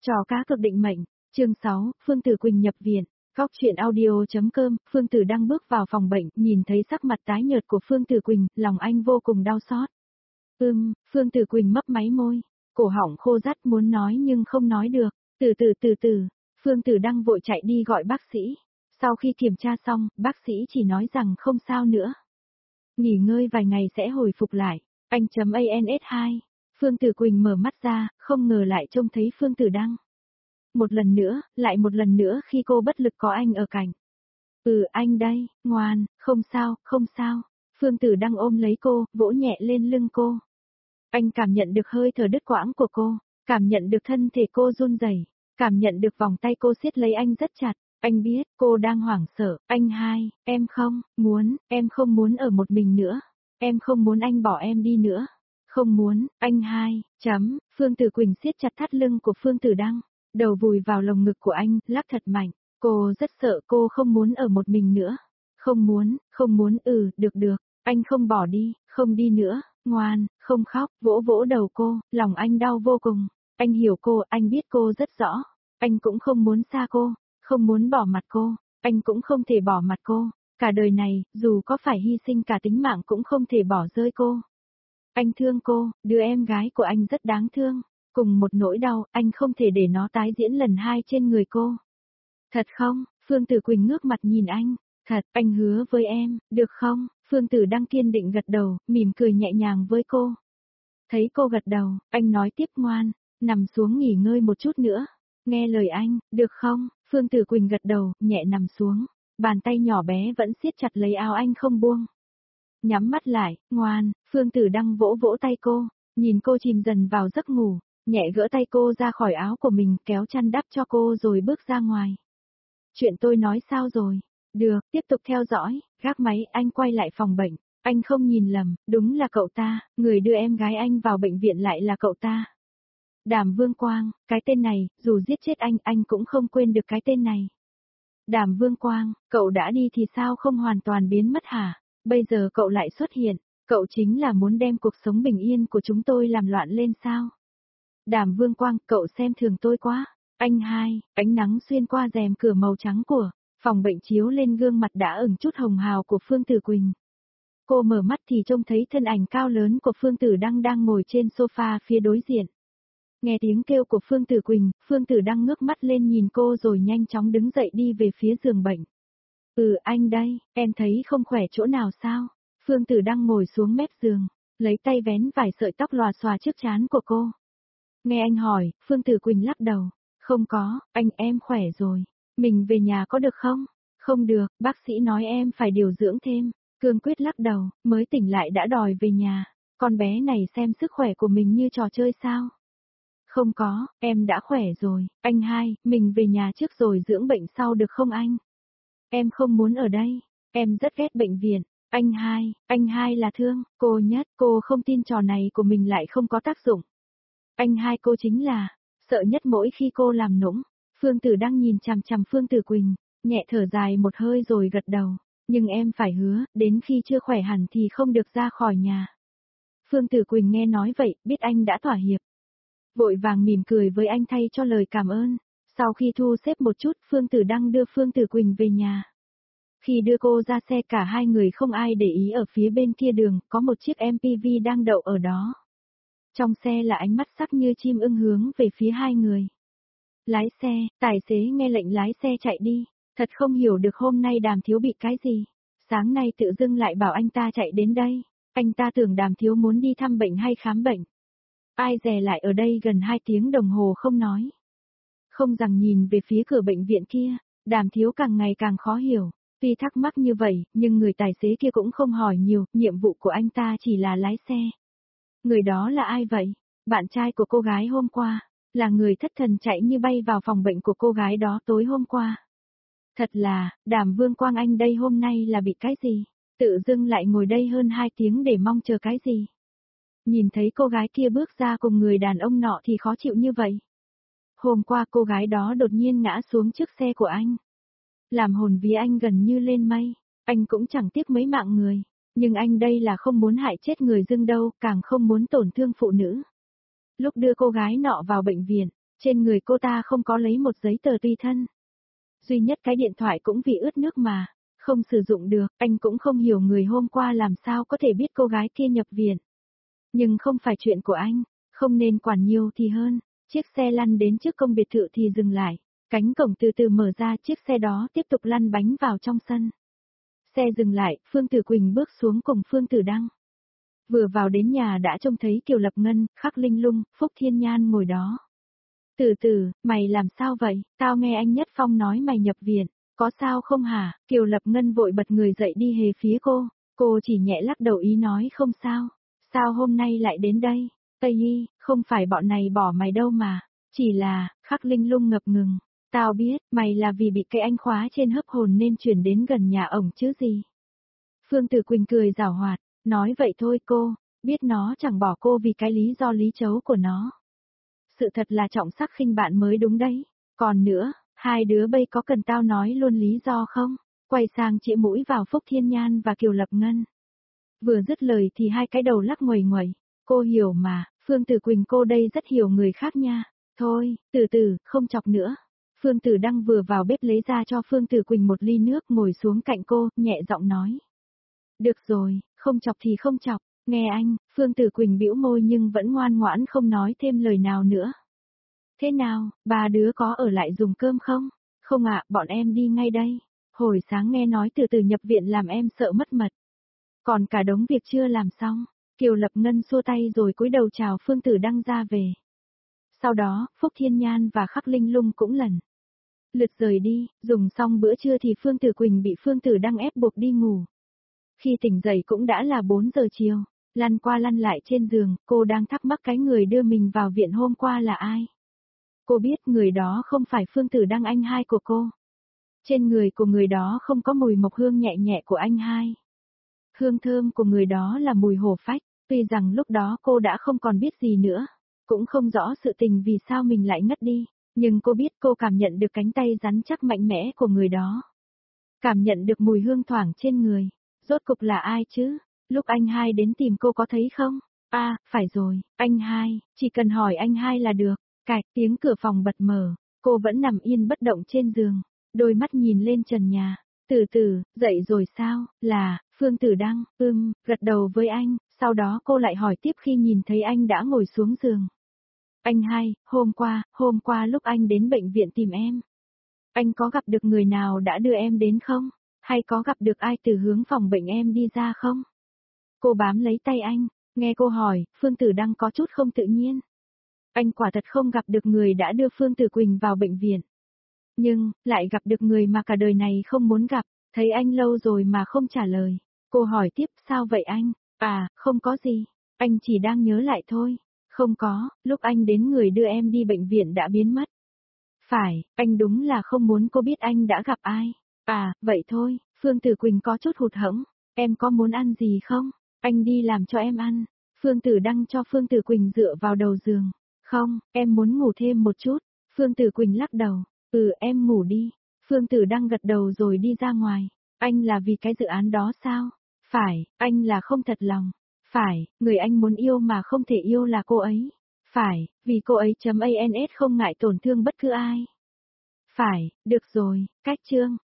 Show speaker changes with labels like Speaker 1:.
Speaker 1: Trò cá cực định mệnh, chương 6, Phương Tử Quỳnh nhập viện. Góc truyện audio.com, Phương Tử đang bước vào phòng bệnh, nhìn thấy sắc mặt tái nhợt của Phương Tử Quỳnh, lòng anh vô cùng đau xót. Phương Tử Quỳnh mấp máy môi, cổ họng khô rát muốn nói nhưng không nói được. Từ từ, Phương Tử đang vội chạy đi gọi bác sĩ. Sau khi kiểm tra xong, bác sĩ chỉ nói rằng không sao nữa. Nghỉ ngơi vài ngày sẽ hồi phục lại. Anh.ans2. Phương Tử Quỳnh mở mắt ra, không ngờ lại trông thấy Phương Tử Đăng. Một lần nữa khi cô bất lực có anh ở cạnh. Anh đây, ngoan, không sao. Phương Tử Đăng ôm lấy cô, vỗ nhẹ lên lưng cô. Anh cảm nhận được hơi thở đứt quãng của cô, cảm nhận được thân thể cô run rẩy, cảm nhận được vòng tay cô siết lấy anh rất chặt. Anh biết, cô đang hoảng sợ. Anh hai, em không muốn ở một mình nữa. Em không muốn anh bỏ em đi nữa. Không muốn, anh hai, Phương Tử Quỳnh siết chặt thắt lưng của Phương Tử Đăng, đầu vùi vào lồng ngực của anh, lắc thật mạnh. Cô rất sợ, cô không muốn ở một mình nữa. Không muốn, được, anh không bỏ đi, không đi nữa, ngoan, không khóc, vỗ vỗ đầu cô, lòng anh đau vô cùng. Anh hiểu cô, anh biết cô rất rõ. Anh cũng không muốn xa cô, không muốn bỏ mặt cô, anh cũng không thể bỏ mặt cô. Cả đời này, dù có phải hy sinh cả tính mạng cũng không thể bỏ rơi cô. Anh thương cô, đứa em gái của anh rất đáng thương. Cùng một nỗi đau, anh không thể để nó tái diễn lần hai trên người cô. Thật không? Phương Tử Quỳnh ngước mặt nhìn anh. Thật, anh hứa với em, được không? Phương Tử Đăng kiên định gật đầu, mỉm cười nhẹ nhàng với cô. Thấy cô gật đầu, anh nói tiếp ngoan, nằm xuống nghỉ ngơi một chút nữa. Nghe lời anh, được không? Phương Tử Quỳnh gật đầu, nhẹ nằm xuống. Bàn tay nhỏ bé vẫn siết chặt lấy áo anh không buông. Nhắm mắt lại, ngoan, Phương Tử Đăng vỗ vỗ tay cô, nhìn cô chìm dần vào giấc ngủ, nhẹ gỡ tay cô ra khỏi áo của mình, kéo chăn đắp cho cô rồi bước ra ngoài. Chuyện tôi nói sao rồi? Được, tiếp tục theo dõi. Gác máy, anh quay lại phòng bệnh. Anh không nhìn lầm, đúng là cậu ta, người đưa em gái anh vào bệnh viện lại là cậu ta. Đàm Vương Quang, cái tên này, dù giết chết anh cũng không quên được cái tên này. Đàm Vương Quang, cậu đã đi thì sao không hoàn toàn biến mất hả? Bây giờ cậu lại xuất hiện, cậu chính là muốn đem cuộc sống bình yên của chúng tôi làm loạn lên sao? Đàm Vương Quang, cậu xem thường tôi quá. Anh hai, ánh nắng xuyên qua rèm cửa màu trắng của phòng bệnh chiếu lên gương mặt đã ửng chút hồng hào của Phương Tử Quỳnh. Cô mở mắt thì trông thấy thân ảnh cao lớn của Phương Tử Đăng đang ngồi trên sofa phía đối diện. Nghe tiếng kêu của Phương Tử Quỳnh, Phương Tử Đăng ngước mắt lên nhìn cô rồi nhanh chóng đứng dậy đi về phía giường bệnh. Anh đây, em thấy không khỏe chỗ nào sao? Phương Tử Đăng ngồi xuống mép giường, lấy tay vén vài sợi tóc lòa xòa trước trán của cô. Nghe anh hỏi, Phương Tử Quỳnh lắc đầu. Không có, em khỏe rồi. Mình về nhà có được không? Không được, bác sĩ nói em phải điều dưỡng thêm. Cương quyết lắc đầu, mới tỉnh lại đã đòi về nhà. Con bé này xem sức khỏe của mình như trò chơi sao? Không có, em đã khỏe rồi. Anh hai, mình về nhà trước rồi dưỡng bệnh sau được không anh? Em không muốn ở đây. Em rất ghét bệnh viện. Anh hai là thương cô nhất, cô không tin trò này của mình lại không có tác dụng. Anh hai cô chính là sợ nhất mỗi khi cô làm nũng. Phương Tử Đăng nhìn chằm chằm Phương Tử Quỳnh, nhẹ thở dài một hơi rồi gật đầu. Nhưng em phải hứa, đến khi chưa khỏe hẳn thì không được ra khỏi nhà. Phương Tử Quỳnh nghe nói vậy, biết anh đã thỏa hiệp. Vội vàng mỉm cười với anh thay cho lời cảm ơn. Sau khi thu xếp một chút, Phương Tử Đăng đưa Phương Tử Quỳnh về nhà. Khi đưa cô ra xe cả hai người không ai để ý ở phía bên kia đường, có một chiếc MPV đang đậu ở đó. Trong xe là ánh mắt sắc như chim ưng hướng về phía hai người. Lái xe, tài xế nghe lệnh lái xe chạy đi, thật không hiểu được hôm nay Đàm Thiếu bị cái gì. Sáng nay tự dưng lại bảo anh ta chạy đến đây, anh ta tưởng Đàm Thiếu muốn đi thăm bệnh hay khám bệnh. Ai dè lại ở đây gần 2 tiếng đồng hồ không nói. Không rằng nhìn về phía cửa bệnh viện kia, Đàm Thiếu càng ngày càng khó hiểu. Tuy thắc mắc như vậy, nhưng người tài xế kia cũng không hỏi nhiều, nhiệm vụ của anh ta chỉ là lái xe. Người đó là ai vậy? Bạn trai của cô gái hôm qua, là người thất thần chạy như bay vào phòng bệnh của cô gái đó tối hôm qua. Thật là, Đàm Vương Quang anh đây hôm nay là bị cái gì? Tự dưng lại ngồi đây hơn 2 tiếng để mong chờ cái gì? Nhìn thấy cô gái kia bước ra cùng người đàn ông nọ thì khó chịu như vậy. Hôm qua cô gái đó đột nhiên ngã xuống trước xe của anh. Làm hồn vía anh gần như lên mây, anh cũng chẳng tiếc mấy mạng người. Nhưng anh đây là không muốn hại chết người dưng đâu, càng không muốn tổn thương phụ nữ. Lúc đưa cô gái nọ vào bệnh viện, Trên người cô ta không có lấy một giấy tờ tùy thân. Duy nhất cái điện thoại cũng vì ướt nước mà, không sử dụng được, anh cũng không hiểu người hôm qua làm sao có thể biết cô gái kia nhập viện. Nhưng không phải chuyện của anh, không nên quản nhiều thì hơn. Chiếc xe lăn đến trước công biệt thự thì dừng lại, cánh cổng từ từ mở ra, chiếc xe đó tiếp tục lăn bánh vào trong sân. Xe dừng lại, Phương Tử Quỳnh bước xuống cùng Phương Tử Đăng. Vừa vào đến nhà đã trông thấy Kiều Lập Ngân, Khắc Linh Lung, Phúc Thiên Nhan ngồi đó. Từ từ, mày làm sao vậy? Tao nghe anh Nhất Phong nói mày nhập viện, có sao không hả? Kiều Lập Ngân vội bật người dậy đi hề phía cô chỉ nhẹ lắc đầu ý nói không sao. Sao hôm nay lại đến đây? Tây Y, không phải bọn này bỏ mày đâu mà, chỉ là, Khắc Linh Lung ngập ngừng. Tao biết, mày là vì bị cái anh khóa trên hấp hồn nên chuyển đến gần nhà ổng chứ gì. Phương Tử Quỳnh cười giảo hoạt, nói vậy thôi cô, biết nó chẳng bỏ cô vì cái lý do lý chấu của nó. Sự thật là trọng sắc khinh bạn mới đúng đấy. Còn nữa, hai đứa bây có cần tao nói luôn lý do không? Quay sang chĩa mũi vào Phúc Thiên Nhan và Kiều Lập Ngân. Vừa dứt lời thì hai cái đầu lắc nguầy nguẩy. Cô hiểu mà, Phương Tử Quỳnh cô đây rất hiểu người khác nha. Thôi, từ từ, không chọc nữa. Phương Tử Đăng vừa vào bếp lấy ra cho Phương Tử Quỳnh một ly nước ngồi xuống cạnh cô, nhẹ giọng nói. Được rồi, không chọc thì không chọc, nghe anh, Phương Tử Quỳnh bĩu môi nhưng vẫn ngoan ngoãn không nói thêm lời nào nữa. Thế nào, ba đứa có ở lại dùng cơm không? Không ạ, bọn em đi ngay đây. Hồi sáng nghe nói từ từ nhập viện làm em sợ mất mật. Còn cả đống việc chưa làm xong. Kiều Lập Ngân xua tay rồi cúi đầu chào Phương Tử Đăng ra về. Sau đó, Phúc Thiên Nhan và Khắc Linh Lung cũng lần lượt rời đi, dùng xong bữa trưa thì Phương Tử Quỳnh bị Phương Tử Đăng ép buộc đi ngủ. Khi tỉnh dậy cũng đã là 4 giờ chiều, lăn qua lăn lại trên giường, cô đang thắc mắc cái người đưa mình vào viện hôm qua là ai. Cô biết người đó không phải Phương Tử Đăng anh hai của cô. Trên người của người đó không có mùi mộc hương nhẹ nhẹ của anh hai. Hương thơm của người đó là mùi hổ phách, tuy rằng lúc đó cô đã không còn biết gì nữa, cũng không rõ sự tình vì sao mình lại ngất đi, nhưng cô biết cô cảm nhận được cánh tay rắn chắc mạnh mẽ của người đó. Cảm nhận được mùi hương thoảng trên người, rốt cục là ai chứ? Lúc anh hai đến tìm cô có thấy không? À, phải rồi, anh hai, chỉ cần hỏi anh hai là được. Cạch tiếng cửa phòng bật mở, cô vẫn nằm yên bất động trên giường, đôi mắt nhìn lên trần nhà. Từ từ, dậy rồi sao, là, Phương Tử Đăng, gật đầu với anh, sau đó cô lại hỏi tiếp khi nhìn thấy anh đã ngồi xuống giường. Anh hai, hôm qua lúc anh đến bệnh viện tìm em, anh có gặp được người nào đã đưa em đến không? Hay có gặp được ai từ hướng phòng bệnh em đi ra không? Cô bám lấy tay anh, nghe cô hỏi, Phương Tử Đăng có chút không tự nhiên. Anh quả thật không gặp được người đã đưa Phương Tử Quỳnh vào bệnh viện. Nhưng, lại gặp được người mà cả đời này không muốn gặp, thấy anh lâu rồi mà không trả lời. Cô hỏi tiếp, sao vậy anh? À, không có gì, anh chỉ đang nhớ lại thôi. Không có, lúc anh đến người đưa em đi bệnh viện đã biến mất. Phải, anh đúng là không muốn cô biết anh đã gặp ai. À, vậy thôi, Phương Tử Quỳnh có chút hụt hẫng. Em có muốn ăn gì không? Anh đi làm cho em ăn. Phương Tử Đăng cho Phương Tử Quỳnh dựa vào đầu giường. Không, em muốn ngủ thêm một chút. Phương Tử Quỳnh lắc đầu. Em ngủ đi. Phương Tử Đăng gật đầu rồi đi ra ngoài. Anh là vì cái dự án đó sao? Phải, anh là không thật lòng. Phải, người anh muốn yêu mà không thể yêu là cô ấy. Phải, vì cô ấy .ans không ngại tổn thương bất cứ ai. Phải, được rồi, cách chương.